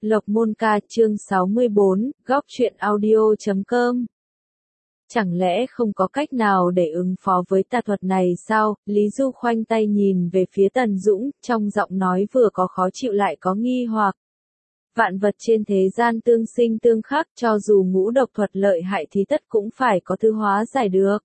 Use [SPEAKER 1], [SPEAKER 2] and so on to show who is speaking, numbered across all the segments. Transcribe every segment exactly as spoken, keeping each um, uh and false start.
[SPEAKER 1] Lộc Môn Ca chương sáu mươi bốn, góc truyện audio chấm com. Chẳng lẽ không có cách nào để ứng phó với tà thuật này sao? Lý Du khoanh tay nhìn về phía Tần Dũng, trong giọng nói vừa có khó chịu lại có nghi hoặc. Vạn vật trên thế gian tương sinh tương khắc, cho dù ngũ độc thuật lợi hại thì tất cũng phải có thứ hóa giải được.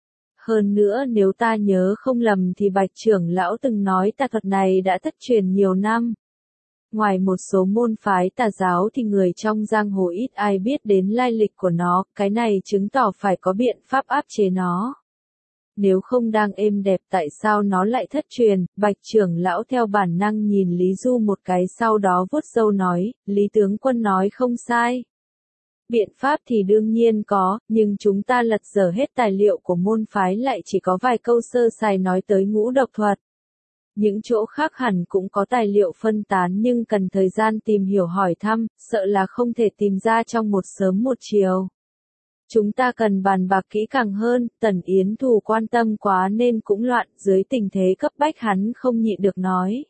[SPEAKER 1] Hơn nữa nếu ta nhớ không lầm thì Bạch trưởng lão từng nói tà thuật này đã thất truyền nhiều năm. Ngoài một số môn phái tà giáo thì người trong giang hồ ít ai biết đến lai lịch của nó, cái này chứng tỏ phải có biện pháp áp chế nó. Nếu không đang êm đẹp tại sao nó lại thất truyền? Bạch trưởng lão theo bản năng nhìn Lý Du một cái, sau đó vuốt râu nói, Lý tướng quân nói không sai. Biện pháp thì đương nhiên có, nhưng chúng ta lật dở hết tài liệu của môn phái lại chỉ có vài câu sơ sài nói tới ngũ độc thuật. Những chỗ khác hẳn cũng có tài liệu phân tán nhưng cần thời gian tìm hiểu hỏi thăm, sợ là không thể tìm ra trong một sớm một chiều. Chúng ta cần bàn bạc kỹ càng hơn, Tần Yến Thù quan tâm quá nên cũng loạn, dưới tình thế cấp bách hắn không nhịn được nói.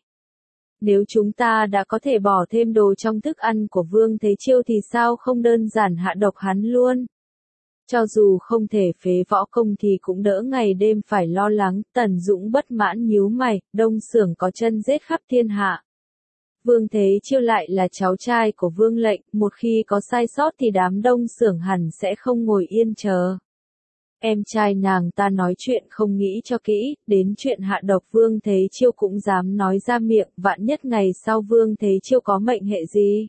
[SPEAKER 1] Nếu chúng ta đã có thể bỏ thêm đồ trong thức ăn của Vương Thế Chiêu thì sao không đơn giản hạ độc hắn luôn? Cho dù không thể phế võ công thì cũng đỡ ngày đêm phải lo lắng. Tần Dũng bất mãn nhíu mày, Đông Xưởng có chân giết khắp thiên hạ. Vương Thế Chiêu lại là cháu trai của Vương Lệnh, một khi có sai sót thì đám Đông Xưởng hẳn sẽ không ngồi yên chờ. Em trai nàng ta nói chuyện không nghĩ cho kỹ, đến chuyện hạ độc Vương Thế Chiêu cũng dám nói ra miệng, vạn nhất ngày sau Vương Thế Chiêu có mệnh hệ gì.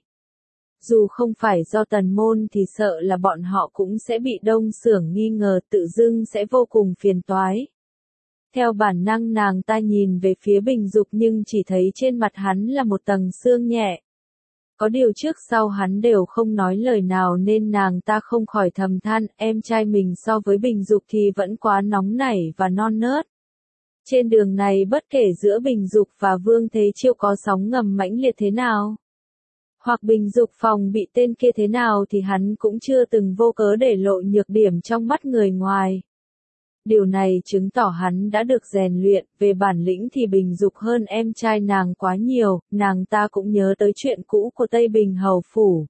[SPEAKER 1] Dù không phải do Tần môn thì sợ là bọn họ cũng sẽ bị Đông Xưởng nghi ngờ, tự dưng sẽ vô cùng phiền toái. Theo bản năng nàng ta nhìn về phía Bình Dục nhưng chỉ thấy trên mặt hắn là một tầng sương nhẹ. Có điều trước sau hắn đều không nói lời nào nên nàng ta không khỏi thầm than, em trai mình so với Bình Dục thì vẫn quá nóng nảy và non nớt. Trên đường này bất kể giữa Bình Dục và Vương Thế Chiêu có sóng ngầm mãnh liệt thế nào, hoặc Bình Dục phòng bị tên kia thế nào thì hắn cũng chưa từng vô cớ để lộ nhược điểm trong mắt người ngoài. Điều này chứng tỏ hắn đã được rèn luyện, về bản lĩnh thì Bình Dục hơn em trai nàng quá nhiều, nàng ta cũng nhớ tới chuyện cũ của Tây Bình Hầu Phủ.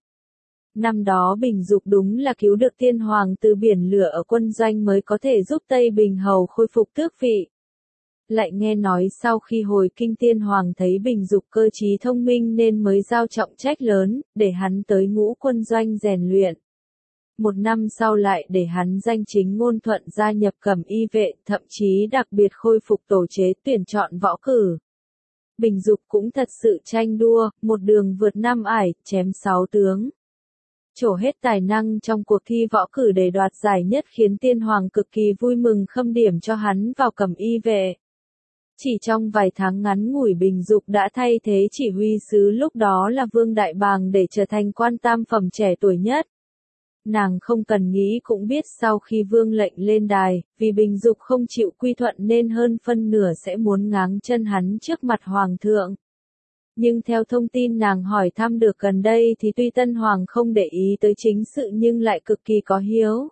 [SPEAKER 1] Năm đó Bình Dục đúng là cứu được Tiên Hoàng từ biển lửa ở quân doanh mới có thể giúp Tây Bình Hầu khôi phục tước vị. Lại nghe nói sau khi hồi kinh Tiên Hoàng thấy Bình Dục cơ trí thông minh nên mới giao trọng trách lớn, để hắn tới ngũ quân doanh rèn luyện. Một năm sau lại để hắn danh chính ngôn thuận gia nhập Cẩm Y vệ, thậm chí đặc biệt khôi phục tổ chế tuyển chọn võ cử. Bình Dục cũng thật sự tranh đua, một đường vượt năm ải, chém sáu tướng. Trổ hết tài năng trong cuộc thi võ cử để đoạt giải nhất khiến Tiên Hoàng cực kỳ vui mừng khâm điểm cho hắn vào Cẩm Y vệ. Chỉ trong vài tháng ngắn ngủi Bình Dục đã thay thế chỉ huy sứ lúc đó là Vương Đại Bàng để trở thành quan tam phẩm trẻ tuổi nhất. Nàng không cần nghĩ cũng biết sau khi Vương Lệnh lên đài, vì Bình Dục không chịu quy thuận nên hơn phân nửa sẽ muốn ngáng chân hắn trước mặt Hoàng thượng. Nhưng theo thông tin nàng hỏi thăm được gần đây thì tuy Tân Hoàng không để ý tới chính sự nhưng lại cực kỳ có hiếu.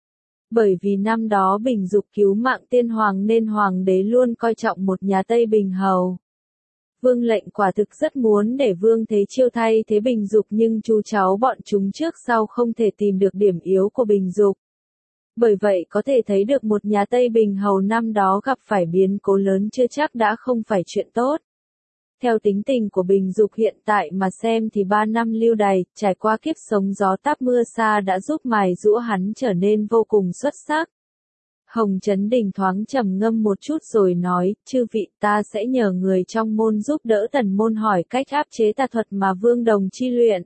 [SPEAKER 1] Bởi vì năm đó Bình Dục cứu mạng Tiên Hoàng nên Hoàng đế luôn coi trọng một nhà Tây Bình Hầu. Vương Lệnh quả thực rất muốn để Vương Thế Chiêu thay thế Bình Dục nhưng chú cháu bọn chúng trước sau không thể tìm được điểm yếu của Bình Dục. Bởi vậy có thể thấy được một nhà Tây Bình Hầu năm đó gặp phải biến cố lớn chưa chắc đã không phải chuyện tốt. Theo tính tình của Bình Dục hiện tại mà xem thì ba năm lưu đày, trải qua kiếp sống gió táp mưa xa đã giúp mài giũa hắn trở nên vô cùng xuất sắc. Hồng Chấn Đình thoáng trầm ngâm một chút rồi nói, chư vị ta sẽ nhờ người trong môn giúp đỡ Tần môn hỏi cách áp chế tà thuật mà Vương Đồng chi luyện.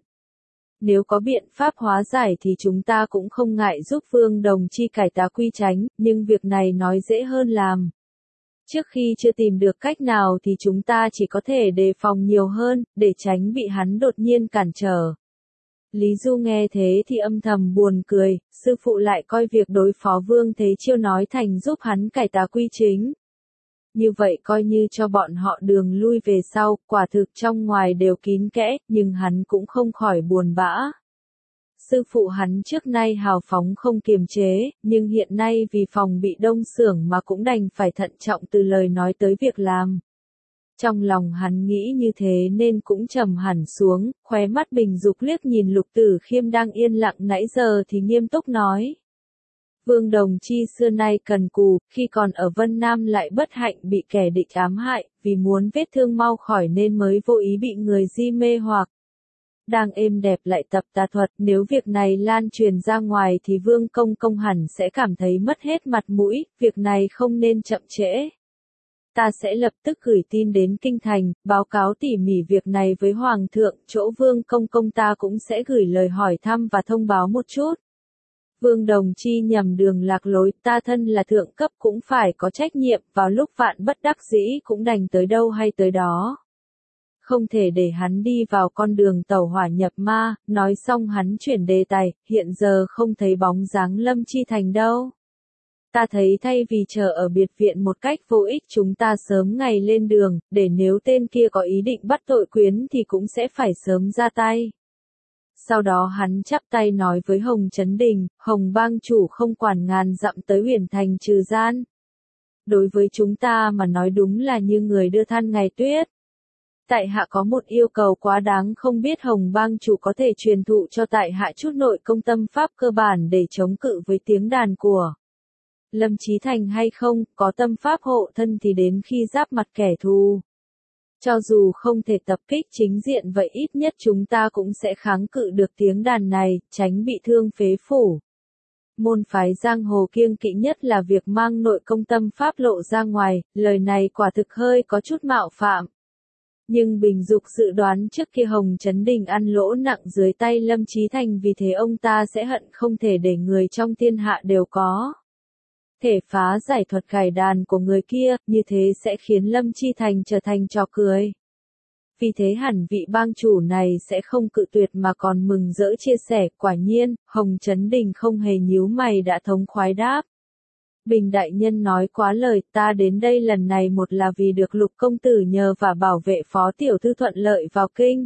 [SPEAKER 1] Nếu có biện pháp hóa giải thì chúng ta cũng không ngại giúp Vương Đồng chi cải tà quy chánh, nhưng việc này nói dễ hơn làm. Trước khi chưa tìm được cách nào thì chúng ta chỉ có thể đề phòng nhiều hơn, để tránh bị hắn đột nhiên cản trở. Lý Du nghe thế thì âm thầm buồn cười, sư phụ lại coi việc đối phó Vương Thế Chiêu nói thành giúp hắn cải tà quy chính. Như vậy coi như cho bọn họ đường lui về sau, quả thực trong ngoài đều kín kẽ, nhưng hắn cũng không khỏi buồn bã. Sư phụ hắn trước nay hào phóng không kiềm chế, nhưng hiện nay vì phòng bị Đông Xưởng mà cũng đành phải thận trọng từ lời nói tới việc làm. Trong lòng hắn nghĩ như thế nên cũng trầm hẳn xuống, khóe mắt Bình Dục liếc nhìn Lục Tử Khiêm đang yên lặng nãy giờ thì nghiêm túc nói. Vương Đồng Chi xưa nay cần cù, khi còn ở Vân Nam lại bất hạnh bị kẻ địch ám hại, vì muốn vết thương mau khỏi nên mới vô ý bị người di mê hoặc. Đang êm đẹp lại tập tà thuật, nếu việc này lan truyền ra ngoài thì Vương Công Công hẳn sẽ cảm thấy mất hết mặt mũi, việc này không nên chậm trễ. Ta sẽ lập tức gửi tin đến Kinh Thành, báo cáo tỉ mỉ việc này với Hoàng thượng, chỗ Vương Công Công ta cũng sẽ gửi lời hỏi thăm và thông báo một chút. Vương Đồng Chi nhầm đường lạc lối, ta thân là thượng cấp cũng phải có trách nhiệm, vào lúc vạn bất đắc dĩ cũng đành tới đâu hay tới đó. Không thể để hắn đi vào con đường tẩu hỏa nhập ma, nói xong hắn chuyển đề tài, hiện giờ không thấy bóng dáng Lâm Chi Thành đâu. Ta thấy thay vì chờ ở biệt viện một cách vô ích chúng ta sớm ngày lên đường, để nếu tên kia có ý định bắt tội Quyến thì cũng sẽ phải sớm ra tay. Sau đó hắn chắp tay nói với Hồng Chấn Đình, Hồng bang chủ không quản ngàn dặm tới Huyền Thành trừ gian. Đối với chúng ta mà nói đúng là như người đưa than ngày tuyết. Tại hạ có một yêu cầu quá đáng, không biết Hồng bang chủ có thể truyền thụ cho tại hạ chút nội công tâm pháp cơ bản để chống cự với tiếng đàn của Lâm Chí Thành hay không, có tâm pháp hộ thân thì đến khi giáp mặt kẻ thù. Cho dù không thể tập kích chính diện vậy ít nhất chúng ta cũng sẽ kháng cự được tiếng đàn này, tránh bị thương phế phủ. Môn phái giang hồ kiêng kỵ nhất là việc mang nội công tâm pháp lộ ra ngoài, lời này quả thực hơi có chút mạo phạm. Nhưng Bình Dục dự đoán trước kia Hồng Chấn Đình ăn lỗ nặng dưới tay Lâm Chí Thành, vì thế ông ta sẽ hận không thể để người trong thiên hạ đều có thể phá giải thuật gảy đàn của người kia, như thế sẽ khiến Lâm Chi Thành trở thành trò cười. Vì thế hẳn vị bang chủ này sẽ không cự tuyệt mà còn mừng rỡ chia sẻ, quả nhiên, Hồng Chấn Đình không hề nhíu mày đã thống khoái đáp. Bình đại nhân nói quá lời, ta đến đây lần này một là vì được Lục công tử nhờ và bảo vệ phó tiểu thư thuận lợi vào kinh.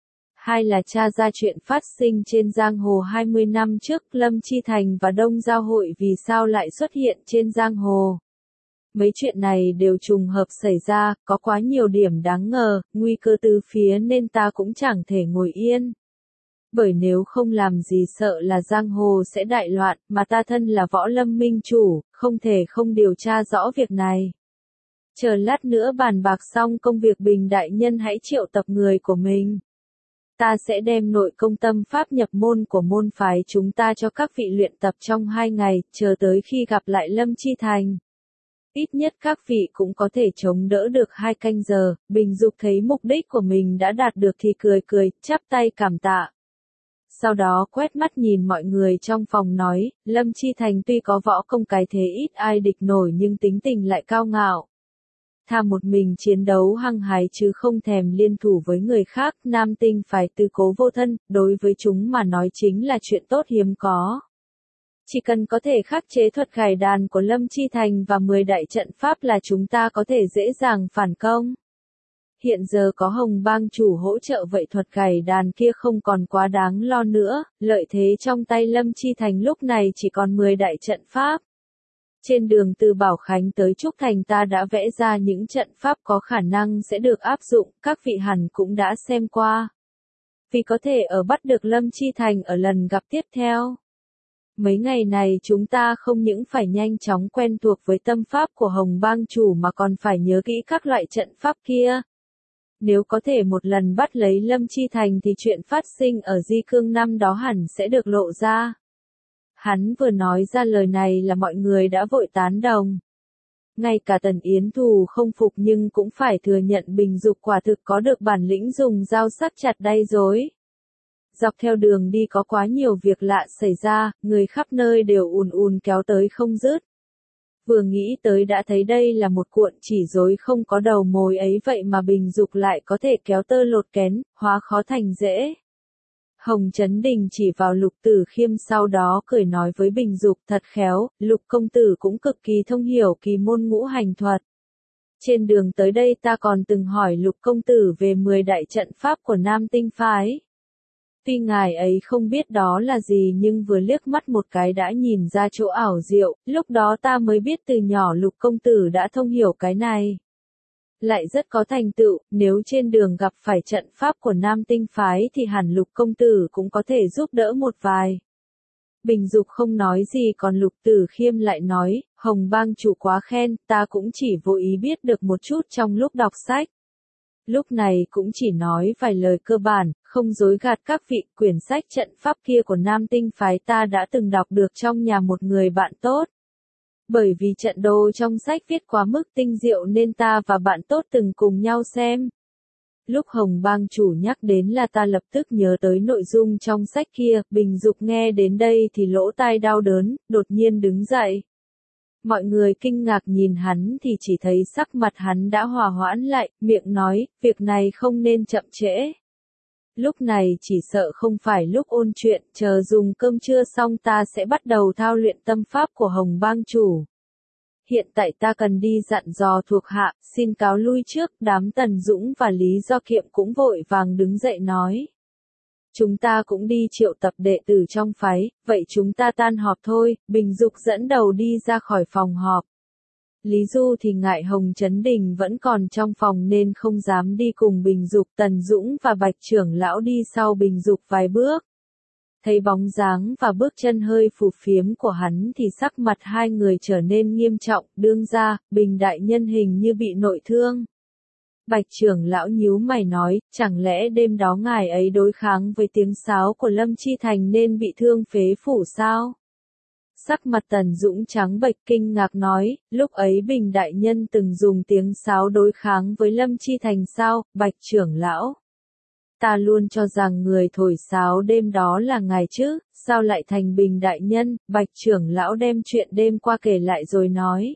[SPEAKER 1] Hai là tra ra chuyện phát sinh trên giang hồ hai mươi năm trước, Lâm Chi Thành và Đông Giao hội vì sao lại xuất hiện trên giang hồ. Mấy chuyện này đều trùng hợp xảy ra, có quá nhiều điểm đáng ngờ, nguy cơ từ phía nên ta cũng chẳng thể ngồi yên. Bởi nếu không làm gì sợ là giang hồ sẽ đại loạn, mà ta thân là Võ Lâm minh chủ, không thể không điều tra rõ việc này. Chờ lát nữa bàn bạc xong công việc, Bình đại nhân hãy triệu tập người của mình. Ta sẽ đem nội công tâm pháp nhập môn của môn phái chúng ta cho các vị luyện tập trong hai ngày, chờ tới khi gặp lại Lâm Chi Thành. Ít nhất các vị cũng có thể chống đỡ được hai canh giờ. Bình Dục thấy mục đích của mình đã đạt được thì cười cười, chắp tay cảm tạ. Sau đó quét mắt nhìn mọi người trong phòng nói, Lâm Chi Thành tuy có võ công cái thế ít ai địch nổi nhưng tính tình lại cao ngạo. Thà một mình chiến đấu hăng hái chứ không thèm liên thủ với người khác, nam tinh phải tư cố vô thân, đối với chúng mà nói chính là chuyện tốt hiếm có. Chỉ cần có thể khắc chế thuật gảy đàn của Lâm Chi Thành và mười đại trận pháp là chúng ta có thể dễ dàng phản công. Hiện giờ có Hồng bang chủ hỗ trợ vậy thuật gảy đàn kia không còn quá đáng lo nữa, lợi thế trong tay Lâm Chi Thành lúc này chỉ còn mười đại trận pháp. Trên đường từ Bảo Khánh tới Trúc Thành ta đã vẽ ra những trận pháp có khả năng sẽ được áp dụng, các vị hẳn cũng đã xem qua. Vì có thể ở bắt được Lâm Chi Thành ở lần gặp tiếp theo. Mấy ngày này chúng ta không những phải nhanh chóng quen thuộc với tâm pháp của Hồng bang chủ mà còn phải nhớ kỹ các loại trận pháp kia. Nếu có thể một lần bắt lấy Lâm Chi Thành thì chuyện phát sinh ở Di Cương năm đó hẳn sẽ được lộ ra. Hắn vừa nói ra lời này là mọi người đã vội tán đồng. Ngay cả Tần Yến Thù không phục nhưng cũng phải thừa nhận Bình Dục quả thực có được bản lĩnh dùng dao sắc chặt đay dối. Dọc theo đường đi có quá nhiều việc lạ xảy ra, người khắp nơi đều ùn ùn kéo tới không dứt. Vừa nghĩ tới đã thấy đây là một cuộn chỉ rối không có đầu mối ấy, vậy mà Bình Dục lại có thể kéo tơ lột kén, hóa khó thành dễ. Hồng Chấn Đình chỉ vào Lục Tử Khiêm sau đó cười nói với Bình Dục, thật khéo, Lục công tử cũng cực kỳ thông hiểu kỳ môn ngũ hành thuật. Trên đường tới đây ta còn từng hỏi Lục công tử về mười đại trận pháp của Nam Tinh phái. Tuy ngài ấy không biết đó là gì nhưng vừa liếc mắt một cái đã nhìn ra chỗ ảo diệu, lúc đó ta mới biết từ nhỏ Lục công tử đã thông hiểu cái này. lại rất có thành tựu, nếu trên đường gặp phải trận pháp của Nam Tinh phái thì hẳn Lục công tử cũng có thể giúp đỡ một vài. Bình Dục không nói gì còn Lục Tử Khiêm lại nói, Hồng bang chủ quá khen, ta cũng chỉ vô ý biết được một chút trong lúc đọc sách. Lúc này cũng chỉ nói vài lời cơ bản, không dối gạt các vị, quyển sách trận pháp kia của Nam Tinh phái ta đã từng đọc được trong nhà một người bạn tốt. Bởi vì trận đồ trong sách viết quá mức tinh diệu nên ta và bạn tốt từng cùng nhau xem. Lúc Hồng bang chủ nhắc đến là ta lập tức nhớ tới nội dung trong sách kia, Bình Dục nghe đến đây thì lỗ tai đau đớn, đột nhiên đứng dậy. Mọi người kinh ngạc nhìn hắn thì chỉ thấy sắc mặt hắn đã hòa hoãn lại, miệng nói, việc này không nên chậm trễ. Lúc này chỉ sợ không phải lúc ôn chuyện, chờ dùng cơm trưa xong ta sẽ bắt đầu thao luyện tâm pháp của Hồng bang chủ. Hiện tại ta cần đi dặn dò thuộc hạ, xin cáo lui trước, đám Tần Dũng và Lý Do Kiệm cũng vội vàng đứng dậy nói. Chúng ta cũng đi triệu tập đệ tử trong phái, vậy chúng ta tan họp thôi, Bình Dục dẫn đầu đi ra khỏi phòng họp. Lý Du thì ngại Hồng Chấn Đình vẫn còn trong phòng nên không dám đi cùng Bình Dục, Tần Dũng và Bạch trưởng lão đi sau Bình Dục vài bước. Thấy bóng dáng và bước chân hơi phù phiếm của hắn thì sắc mặt hai người trở nên nghiêm trọng, đương ra, Bình đại nhân hình như bị nội thương. Bạch trưởng lão nhíu mày nói, chẳng lẽ đêm đó ngài ấy đối kháng với tiếng sáo của Lâm Chi Thành nên bị thương phế phủ sao? Sắc mặt Tần Dũng trắng bệch kinh ngạc nói, lúc ấy Bình đại nhân từng dùng tiếng sáo đối kháng với Lâm Chi Thành sao, Bạch trưởng lão? Ta luôn cho rằng người thổi sáo đêm đó là ngài chứ, sao lại thành Bình đại nhân, Bạch trưởng lão đem chuyện đêm qua kể lại rồi nói.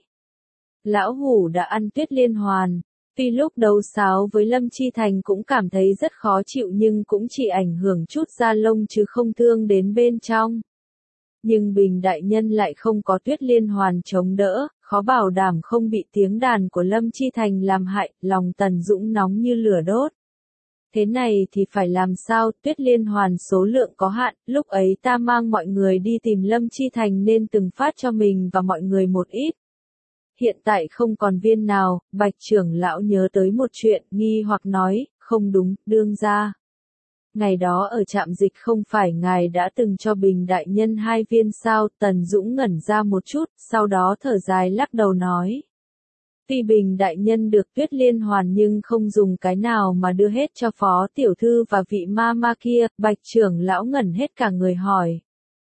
[SPEAKER 1] Lão hủ đã ăn Tuyết Liên Hoàn, tuy lúc đấu sáo với Lâm Chi Thành cũng cảm thấy rất khó chịu nhưng cũng chỉ ảnh hưởng chút da lông chứ không thương đến bên trong. Nhưng Bình đại nhân lại không có Tuyết Liên Hoàn chống đỡ, khó bảo đảm không bị tiếng đàn của Lâm Chi Thành làm hại, lòng Tần Dũng nóng như lửa đốt. Thế này thì phải làm sao, Tuyết Liên Hoàn số lượng có hạn, lúc ấy ta mang mọi người đi tìm Lâm Chi Thành nên từng phát cho mình và mọi người một ít. Hiện tại không còn viên nào, Bạch trưởng lão nhớ tới một chuyện, nghi hoặc nói, không đúng, đương ra. Ngày đó ở trạm dịch không phải ngài đã từng cho Bình đại nhân hai viên sao, Tần Dũng ngẩn ra một chút, sau đó thở dài lắc đầu nói. Tuy Bình đại nhân được Tuyết Liên Hoàn nhưng không dùng cái nào mà đưa hết cho phó tiểu thư và vị ma ma kia, Bạch trưởng lão ngẩn hết cả người hỏi.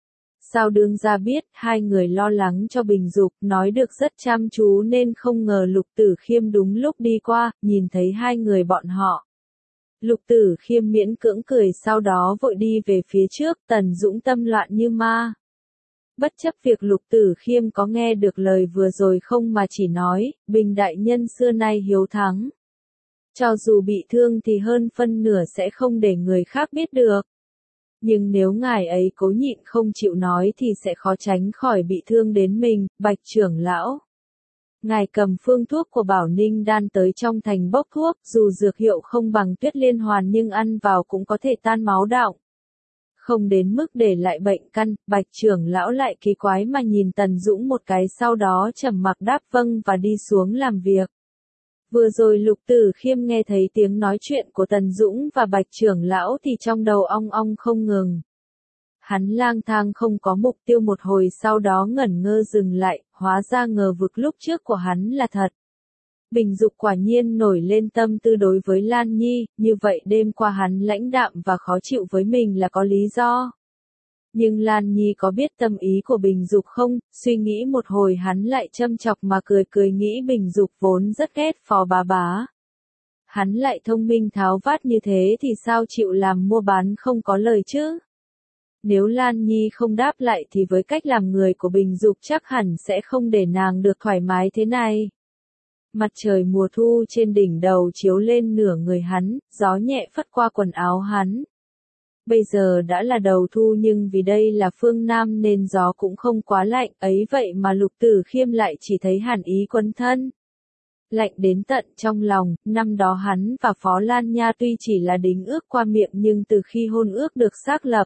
[SPEAKER 1] Sao đương gia biết, hai người lo lắng cho Bình Dục, nói được rất chăm chú nên không ngờ Lục Tử Khiêm đúng lúc đi qua, nhìn thấy hai người bọn họ. Lục Tử Khiêm miễn cưỡng cười sau đó vội đi về phía trước, Tần Dũng tâm loạn như ma. Bất chấp việc Lục Tử Khiêm có nghe được lời vừa rồi không mà chỉ nói, Bình đại nhân xưa nay hiếu thắng. Cho dù bị thương thì hơn phân nửa sẽ không để người khác biết được. Nhưng nếu ngài ấy cố nhịn không chịu nói thì sẽ khó tránh khỏi bị thương đến mình, Bạch trưởng lão. Ngài cầm phương thuốc của Bảo Ninh đan tới trong thành bốc thuốc, dù dược hiệu không bằng Tuyết Liên Hoàn nhưng ăn vào cũng có thể tan máu đọng. Không đến mức để lại bệnh căn, Bạch trưởng lão lại kỳ quái mà nhìn Tần Dũng một cái sau đó trầm mặc đáp vâng và đi xuống làm việc. Vừa rồi Lục Tử Khiêm nghe thấy tiếng nói chuyện của Tần Dũng và Bạch trưởng lão thì trong đầu ong ong không ngừng. Hắn lang thang không có mục tiêu một hồi sau đó ngẩn ngơ dừng lại, hóa ra ngờ vực lúc trước của hắn là thật. Bình Dục quả nhiên nổi lên tâm tư đối với Lan Nhi, như vậy đêm qua hắn lãnh đạm và khó chịu với mình là có lý do. Nhưng Lan Nhi có biết tâm ý của Bình Dục không, suy nghĩ một hồi hắn lại châm chọc mà cười cười nghĩ Bình Dục vốn rất ghét Phó bá bá. Hắn lại thông minh tháo vát như thế thì sao chịu làm mua bán không có lời chứ? Nếu Lan Nhi không đáp lại thì với cách làm người của Bình Dục chắc hẳn sẽ không để nàng được thoải mái thế này. Mặt trời mùa thu trên đỉnh đầu chiếu lên nửa người hắn, gió nhẹ phất qua quần áo hắn. Bây giờ đã là đầu thu nhưng vì đây là phương Nam nên gió cũng không quá lạnh, ấy vậy mà Lục Tử Khiêm lại chỉ thấy hàn ý quấn thân. Lạnh đến tận trong lòng, năm đó hắn và Phó Lan Nha tuy chỉ là đính ước qua miệng nhưng từ khi hôn ước được xác lập.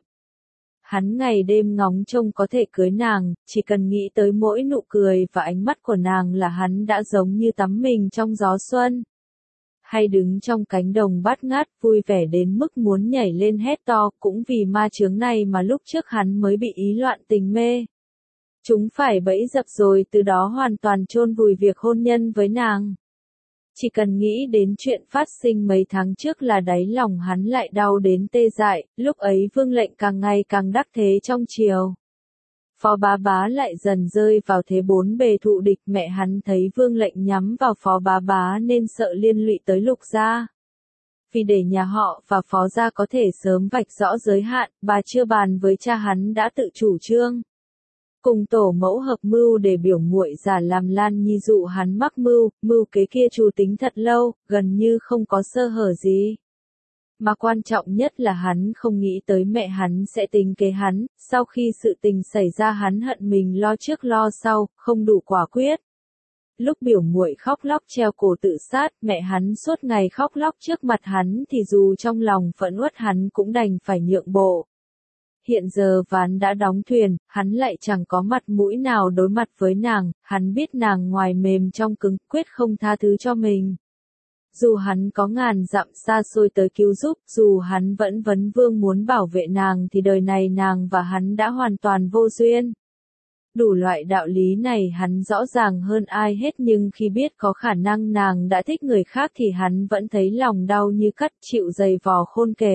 [SPEAKER 1] Hắn ngày đêm ngóng trông có thể cưới nàng, chỉ cần nghĩ tới mỗi nụ cười và ánh mắt của nàng là hắn đã giống như tắm mình trong gió xuân. hay đứng trong cánh đồng bát ngát vui vẻ đến mức muốn nhảy lên hét to, cũng vì ma chướng này mà lúc trước hắn mới bị ý loạn tình mê. Chúng phải bẫy dập rồi từ đó hoàn toàn chôn vùi việc hôn nhân với nàng. Chỉ cần nghĩ đến chuyện phát sinh mấy tháng trước là đáy lòng hắn lại đau đến tê dại, lúc ấy Vương Lệnh càng ngày càng đắc thế trong triều. Phó Bá Bá lại dần rơi vào thế bốn bề thụ địch, mẹ hắn thấy Vương Lệnh nhắm vào Phó Bá Bá nên sợ liên lụy tới Lục gia. Vì để nhà họ và Phó gia có thể sớm vạch rõ giới hạn, bà chưa bàn với cha hắn đã tự chủ trương. Cùng tổ mẫu hợp mưu để biểu muội giả làm Lan Nhi dụ hắn mắc mưu, mưu kế kia chủ tính thật lâu, gần như không có sơ hở gì. Mà quan trọng nhất là hắn không nghĩ tới mẹ hắn sẽ tính kế hắn, sau khi sự tình xảy ra hắn hận mình lo trước lo sau, không đủ quả quyết. Lúc biểu muội khóc lóc treo cổ tự sát, mẹ hắn suốt ngày khóc lóc trước mặt hắn thì dù trong lòng phẫn uất hắn cũng đành phải nhượng bộ. Hiện giờ ván đã đóng thuyền, hắn lại chẳng có mặt mũi nào đối mặt với nàng, hắn biết nàng ngoài mềm trong cứng, quyết không tha thứ cho mình. Dù hắn có ngàn dặm xa xôi tới cứu giúp, dù hắn vẫn vấn vương muốn bảo vệ nàng thì đời này nàng và hắn đã hoàn toàn vô duyên. Đủ loại đạo lý này hắn rõ ràng hơn ai hết, nhưng khi biết có khả năng nàng đã thích người khác thì hắn vẫn thấy lòng đau như cắt, chịu dày vò khôn kể.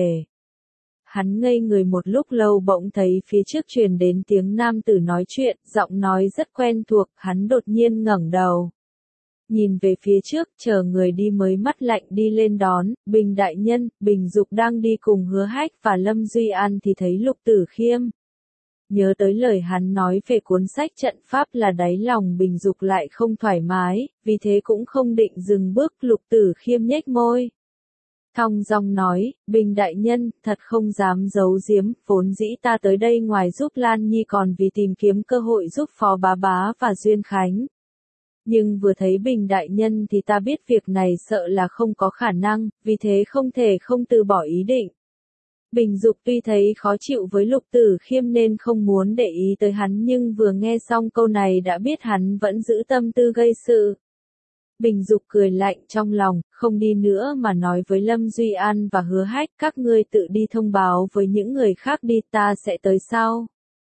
[SPEAKER 1] Hắn ngây người một lúc lâu bỗng thấy phía trước truyền đến tiếng nam tử nói chuyện, giọng nói rất quen thuộc, hắn đột nhiên ngẩng đầu. Nhìn về phía trước, chờ người đi mới mắt lạnh đi lên đón, Bình đại nhân, Bình Dục đang đi cùng Hứa Hách và Lâm Duy An thì thấy Lục Tử Khiêm. Nhớ tới lời hắn nói về cuốn sách trận pháp là đáy lòng Bình Dục lại không thoải mái, vì thế cũng không định dừng bước. Lục Tử Khiêm nhếch môi. Thong dong nói, Bình đại nhân, thật không dám giấu giếm, vốn dĩ ta tới đây ngoài giúp Lan Nhi còn vì tìm kiếm cơ hội giúp Phó Bá Bá và Duyên Khánh. Nhưng vừa thấy Bình đại nhân thì ta biết việc này sợ là không có khả năng, vì thế không thể không từ bỏ ý định. Bình Dục tuy thấy khó chịu với Lục Tử Khiêm nên không muốn để ý tới hắn, nhưng vừa nghe xong câu này đã biết hắn vẫn giữ tâm tư gây sự. Bình Dục cười lạnh trong lòng, không đi nữa mà nói với Lâm Duy An và Hứa Hách, các ngươi tự đi thông báo với những người khác đi, ta sẽ tới sau.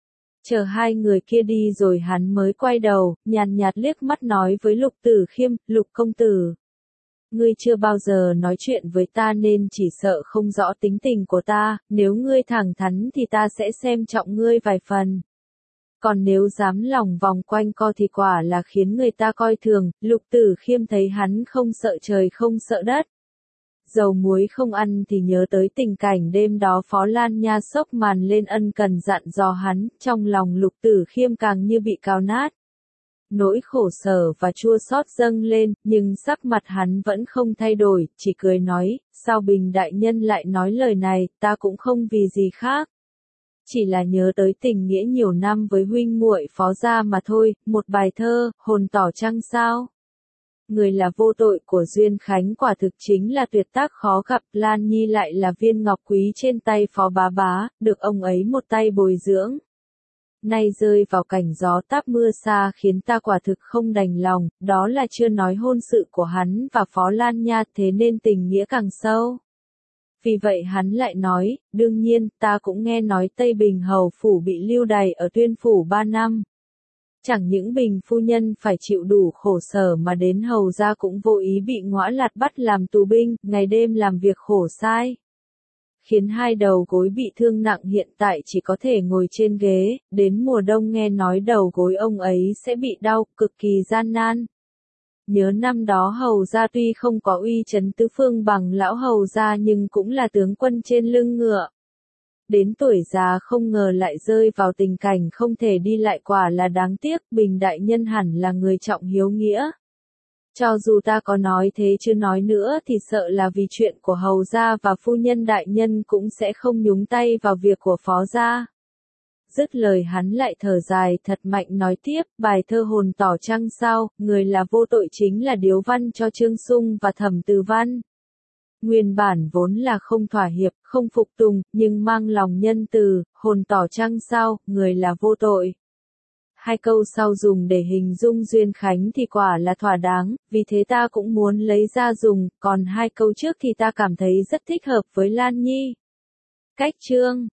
[SPEAKER 1] Chờ hai người kia đi rồi hắn mới quay đầu, nhàn nhạt liếc mắt nói với Lục Tử Khiêm, Lục công tử. Ngươi chưa bao giờ nói chuyện với ta nên chỉ sợ không rõ tính tình của ta, nếu ngươi thẳng thắn thì ta sẽ xem trọng ngươi vài phần. Còn nếu dám lòng vòng quanh co thì quả là khiến người ta coi thường. Lục Tử Khiêm thấy hắn không sợ trời không sợ đất. Dầu muối không ăn thì nhớ tới tình cảnh đêm đó Phó Lan Nha sốc màn lên ân cần dặn dò hắn, trong lòng Lục Tử Khiêm càng như bị cào nát. Nỗi khổ sở và chua xót dâng lên, nhưng sắc mặt hắn vẫn không thay đổi, chỉ cười nói, sao Bình đại nhân lại nói lời này, ta cũng không vì gì khác. Chỉ là nhớ tới tình nghĩa nhiều năm với huynh muội Phó gia mà thôi. Một bài thơ, hồn tỏ trăng sao. Người là vô tội của Duyên Khánh quả thực chính là tuyệt tác khó gặp, Lan Nhi lại là viên ngọc quý trên tay Phó Bá Bá, được ông ấy một tay bồi dưỡng. Nay rơi vào cảnh gió táp mưa xa khiến ta quả thực không đành lòng, đó là chưa nói hôn sự của hắn và Phó Lan Nha, thế nên tình nghĩa càng sâu. Vì vậy hắn lại nói, đương nhiên, ta cũng nghe nói Tây Bình hầu phủ bị lưu đày ở Tuyên phủ ba năm. Chẳng những Bình phu nhân phải chịu đủ khổ sở mà đến hầu gia cũng vô ý bị ngõa lạt bắt làm tù binh, ngày đêm làm việc khổ sai. Khiến hai đầu gối bị thương nặng, hiện tại chỉ có thể ngồi trên ghế, đến mùa đông nghe nói đầu gối ông ấy sẽ bị đau, cực kỳ gian nan. Nhớ năm đó hầu gia tuy không có uy chấn tứ phương bằng lão hầu gia nhưng cũng là tướng quân trên lưng ngựa. Đến tuổi già không ngờ lại rơi vào tình cảnh không thể đi lại, quả là đáng tiếc. Bình đại nhân hẳn là người trọng hiếu nghĩa. Cho dù ta có nói thế chứ nói nữa thì sợ là vì chuyện của hầu gia và phu nhân đại nhân cũng sẽ không nhúng tay vào việc của Phó gia. Dứt lời hắn lại thở dài thật mạnh nói tiếp, bài thơ hồn tỏ trăng sao, người là vô tội chính là điếu văn cho Trương Sung và Thẩm Từ Văn. Nguyên bản vốn là không thỏa hiệp, không phục tùng, nhưng mang lòng nhân từ, hồn tỏ trăng sao, người là vô tội. hai câu sau dùng để hình dung Duyên Khánh thì quả là thỏa đáng, vì thế ta cũng muốn lấy ra dùng, còn hai câu trước thì ta cảm thấy rất thích hợp với Lan Nhi. Cách chương